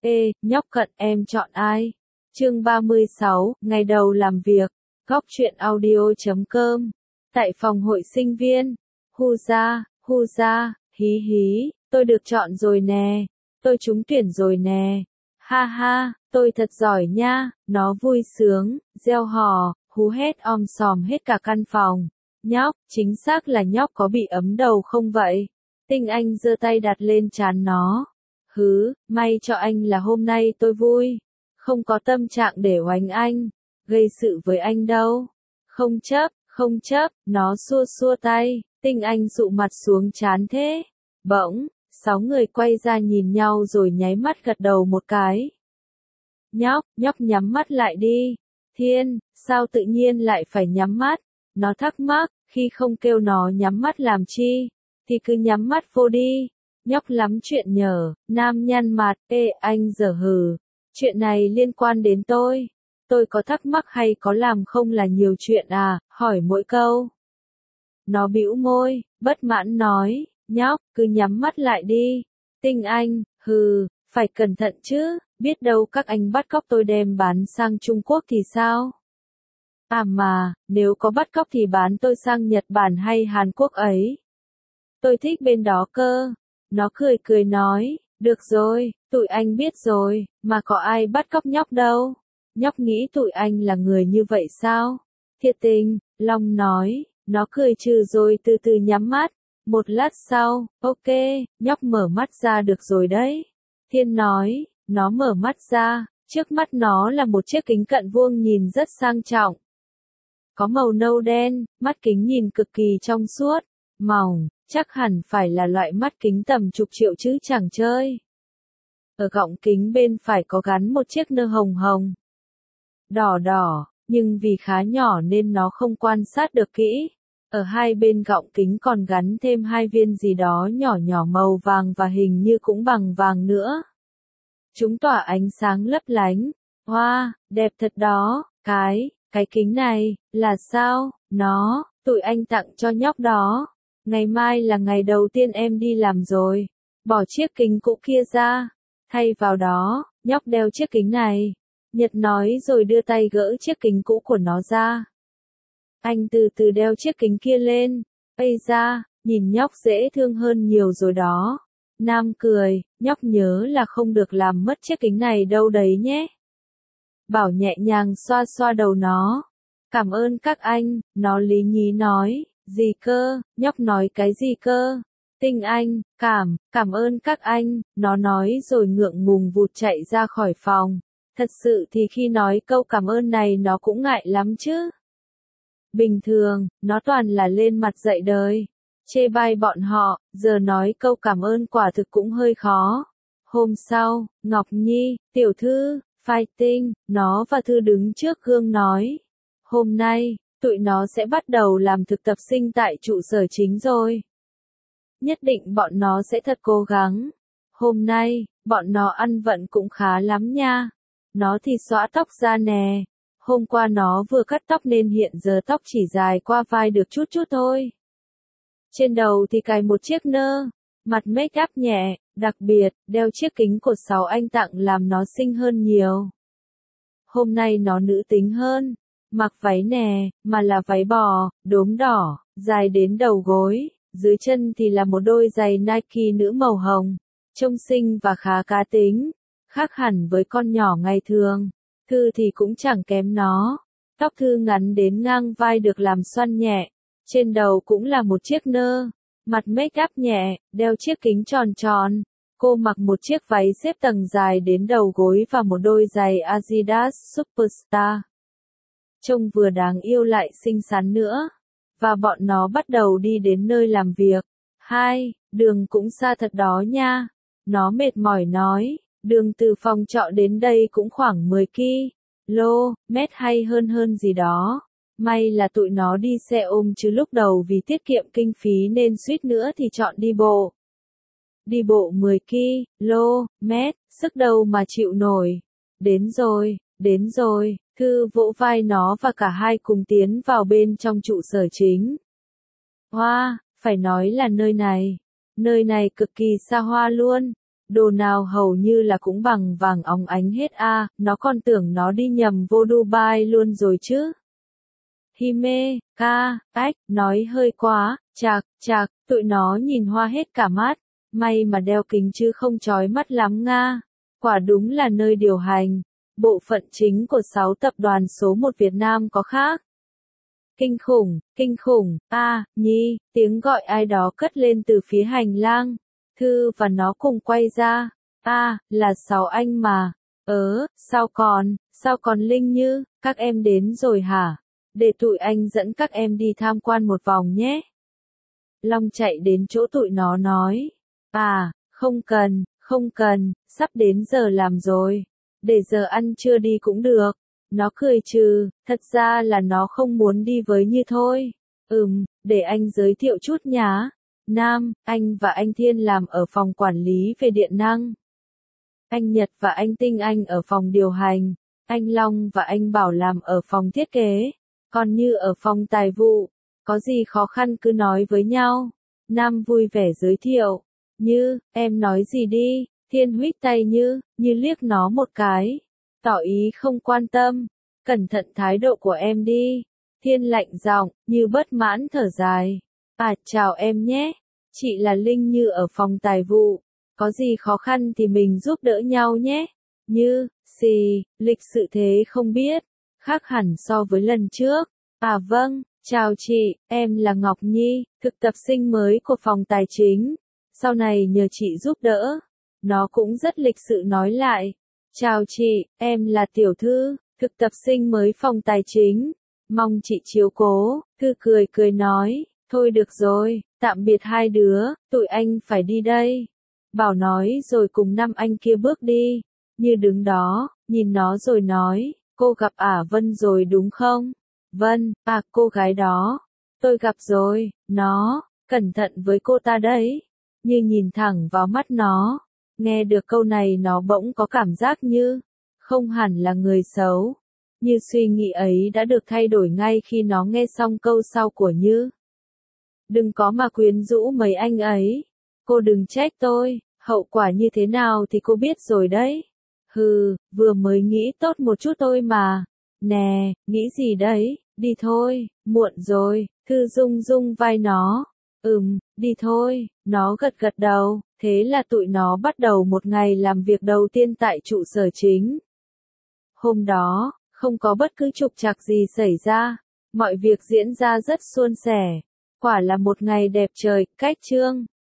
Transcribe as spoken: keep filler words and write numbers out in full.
Ê, nhóc cận em chọn ai? Chương ba mươi sáu, ngày đầu làm việc. Góc truyện audio chấm com. Tại phòng hội sinh viên. Hu ra, hu ra, hí hí, tôi được chọn rồi nè. Tôi trúng tuyển rồi nè. Ha ha, tôi thật giỏi nha. Nó vui sướng, reo hò, hú hét om sòm hết cả căn phòng. Nhóc, chính xác là nhóc có bị ấm đầu không vậy? Tinh Anh giơ tay đặt lên trán nó. Hứ, may cho anh là hôm nay tôi vui. Không có tâm trạng để oánh anh. Gây sự với anh đâu. Không chấp, không chấp, nó xua xua tay. Tinh Anh dụ mặt xuống chán thế. Bỗng, sáu người quay ra nhìn nhau rồi nháy mắt gật đầu một cái. Nhóc, nhóc nhắm mắt lại đi. Thiên, sao tự nhiên lại phải nhắm mắt? Nó thắc mắc, khi không kêu nó nhắm mắt làm chi, thì cứ nhắm mắt vô đi. Nhóc lắm chuyện nhờ, nam nhăn mặt, ê anh dở hừ. Chuyện này liên quan đến tôi. Tôi có thắc mắc hay có làm không là nhiều chuyện à, hỏi mỗi câu. Nó bĩu môi, bất mãn nói, nhóc, cứ nhắm mắt lại đi. Tinh Anh, hừ, phải cẩn thận chứ, biết đâu các anh bắt cóc tôi đem bán sang Trung Quốc thì sao? À mà, nếu có bắt cóc thì bán tôi sang Nhật Bản hay Hàn Quốc ấy. Tôi thích bên đó cơ. Nó cười cười nói, được rồi, tụi anh biết rồi, mà có ai bắt cóc nhóc đâu. Nhóc nghĩ tụi anh là người như vậy sao? Thiệt tình, Long nói, nó cười trừ rồi từ từ nhắm mắt. Một lát sau, ok, nhóc mở mắt ra được rồi đấy. Thiên nói, nó mở mắt ra, trước mắt nó là một chiếc kính cận vuông nhìn rất sang trọng. Có màu nâu đen, mắt kính nhìn cực kỳ trong suốt, mỏng, chắc hẳn phải là loại mắt kính tầm chục triệu chứ chẳng chơi. Ở gọng kính bên phải có gắn một chiếc nơ hồng hồng, đỏ đỏ, nhưng vì khá nhỏ nên nó không quan sát được kỹ. Ở hai bên gọng kính còn gắn thêm hai viên gì đó nhỏ nhỏ màu vàng và hình như cũng bằng vàng nữa. Chúng tỏa ánh sáng lấp lánh. Hoa, wow, đẹp thật đó, cái, cái kính này, là sao, nó, tụi anh tặng cho nhóc đó. Ngày mai là ngày đầu tiên em đi làm rồi. Bỏ chiếc kính cũ kia ra. Thay vào đó, nhóc đeo chiếc kính này. Nhật nói rồi đưa tay gỡ chiếc kính cũ của nó ra. Anh từ từ đeo chiếc kính kia lên. Ây da, nhìn nhóc dễ thương hơn nhiều rồi đó. Nam cười, nhóc nhớ là không được làm mất chiếc kính này đâu đấy nhé. Bảo nhẹ nhàng xoa xoa đầu nó. Cảm ơn các anh, nó lý nhí nói. Gì cơ, nhóc nói cái gì cơ? Tinh Anh, cảm, cảm ơn các anh, nó nói rồi ngượng ngùng vụt chạy ra khỏi phòng. Thật sự thì khi nói câu cảm ơn này nó cũng ngại lắm chứ. Bình thường, nó toàn là lên mặt dạy đời. Chê bai bọn họ, giờ nói câu cảm ơn quả thực cũng hơi khó. Hôm sau, Ngọc Nhi, tiểu thư, fighting, nó và Thư đứng trước gương nói. Hôm nay, tụi nó sẽ bắt đầu làm thực tập sinh tại trụ sở chính rồi. Nhất định bọn nó sẽ thật cố gắng. Hôm nay, bọn nó ăn vận cũng khá lắm nha. Nó thì xõa tóc ra nè. Hôm qua nó vừa cắt tóc nên hiện giờ tóc chỉ dài qua vai được chút chút thôi. Trên đầu thì cài một chiếc nơ. Mặt make up nhẹ, đặc biệt, đeo chiếc kính cột sáu anh tặng làm nó xinh hơn nhiều. Hôm nay nó nữ tính hơn. Mặc váy nè, mà là váy bò, đốm đỏ, dài đến đầu gối, dưới chân thì là một đôi giày Nike nữ màu hồng, trông xinh và khá cá tính, khác hẳn với con nhỏ ngày thường. Thư thì cũng chẳng kém nó, tóc Thư ngắn đến ngang vai được làm xoăn nhẹ, trên đầu cũng là một chiếc nơ, mặt make up nhẹ, đeo chiếc kính tròn tròn. Cô mặc một chiếc váy xếp tầng dài đến đầu gối và một đôi giày Adidas Superstar. Trông vừa đáng yêu lại xinh xắn nữa. Và bọn nó bắt đầu đi đến nơi làm việc. Hai, đường cũng xa thật đó nha. Nó mệt mỏi nói, đường từ phòng trọ đến đây cũng khoảng mười ki lô mét hay hơn hơn gì đó. May là tụi nó đi xe ôm chứ lúc đầu vì tiết kiệm kinh phí nên suýt nữa thì chọn đi bộ. Đi bộ mười ki lô mét, sức đâu mà chịu nổi. Đến rồi, đến rồi. Thư vỗ vai nó và cả hai cùng tiến vào bên trong trụ sở chính. Hoa, wow, phải nói là nơi này. Nơi này cực kỳ xa hoa luôn. Đồ nào hầu như là cũng bằng vàng óng ánh hết a, nó còn tưởng nó đi nhầm vô Dubai luôn rồi chứ. Hime, ca, ách, nói hơi quá, chạc, chạc, tụi nó nhìn hoa hết cả mắt, may mà đeo kính chứ không chói mắt lắm nga. Quả đúng là nơi điều hành, bộ phận chính của sáu tập đoàn số một Việt Nam có khác. Kinh khủng, kinh khủng, a, à, Nhi, tiếng gọi ai đó cất lên từ phía hành lang. Thư và nó cùng quay ra. A, à, là sáu anh mà. Ớ, sao còn, sao còn Linh Như, các em đến rồi hả? Để tụi anh dẫn các em đi tham quan một vòng nhé. Long chạy đến chỗ tụi nó nói. À, không cần, không cần, sắp đến giờ làm rồi. Để giờ ăn trưa đi cũng được. Nó cười trừ, thật ra là nó không muốn đi với Như thôi. Ừm, để anh giới thiệu chút nhá. Nam, anh và anh Thiên làm ở phòng quản lý về điện năng. Anh Nhật và anh Tinh Anh ở phòng điều hành. Anh Long và anh Bảo làm ở phòng thiết kế. Còn Như ở phòng tài vụ. Có gì khó khăn cứ nói với nhau. Nam vui vẻ giới thiệu. Như, em nói gì đi. Thiên huých tay Như, Như liếc nó một cái. Tỏ ý không quan tâm. Cẩn thận thái độ của em đi. Thiên lạnh giọng, Như bất mãn thở dài. À, chào em nhé. Chị là Linh Như ở phòng tài vụ. Có gì khó khăn thì mình giúp đỡ nhau nhé. Như, xì, lịch sự thế không biết. Khác hẳn so với lần trước. À vâng, chào chị, em là Ngọc Nhi, thực tập sinh mới của phòng tài chính. Sau này nhờ chị giúp đỡ. Nó cũng rất lịch sự nói lại. Chào chị, em là Tiểu Thư, thực tập sinh mới phòng tài chính. Mong chị chiếu cố. Thư cười cười nói. Thôi được rồi, tạm biệt hai đứa, tụi anh phải đi đây. Bảo nói rồi cùng năm anh kia bước đi. Như đứng đó, nhìn nó rồi nói. Cô gặp ả Vân rồi đúng không? Vân, à cô gái đó. Tôi gặp rồi, nó, cẩn thận với cô ta đấy. Như nhìn thẳng vào mắt nó. Nghe được câu này nó bỗng có cảm giác như, không hẳn là người xấu. Như suy nghĩ ấy đã được thay đổi ngay khi nó nghe xong câu sau của Như. Đừng có mà quyến rũ mấy anh ấy. Cô đừng trách tôi, hậu quả như thế nào thì cô biết rồi đấy. Hừ, vừa mới nghĩ tốt một chút thôi mà. Nè, nghĩ gì đấy, đi thôi, muộn rồi. Thư rung rung vai nó. Ừm, đi thôi, nó gật gật đầu. Thế là tụi nó bắt đầu một ngày làm việc đầu tiên tại trụ sở chính. Hôm đó, không có bất cứ trục trặc gì xảy ra. Mọi việc diễn ra rất suôn sẻ. Quả là một ngày đẹp trời, cách chương.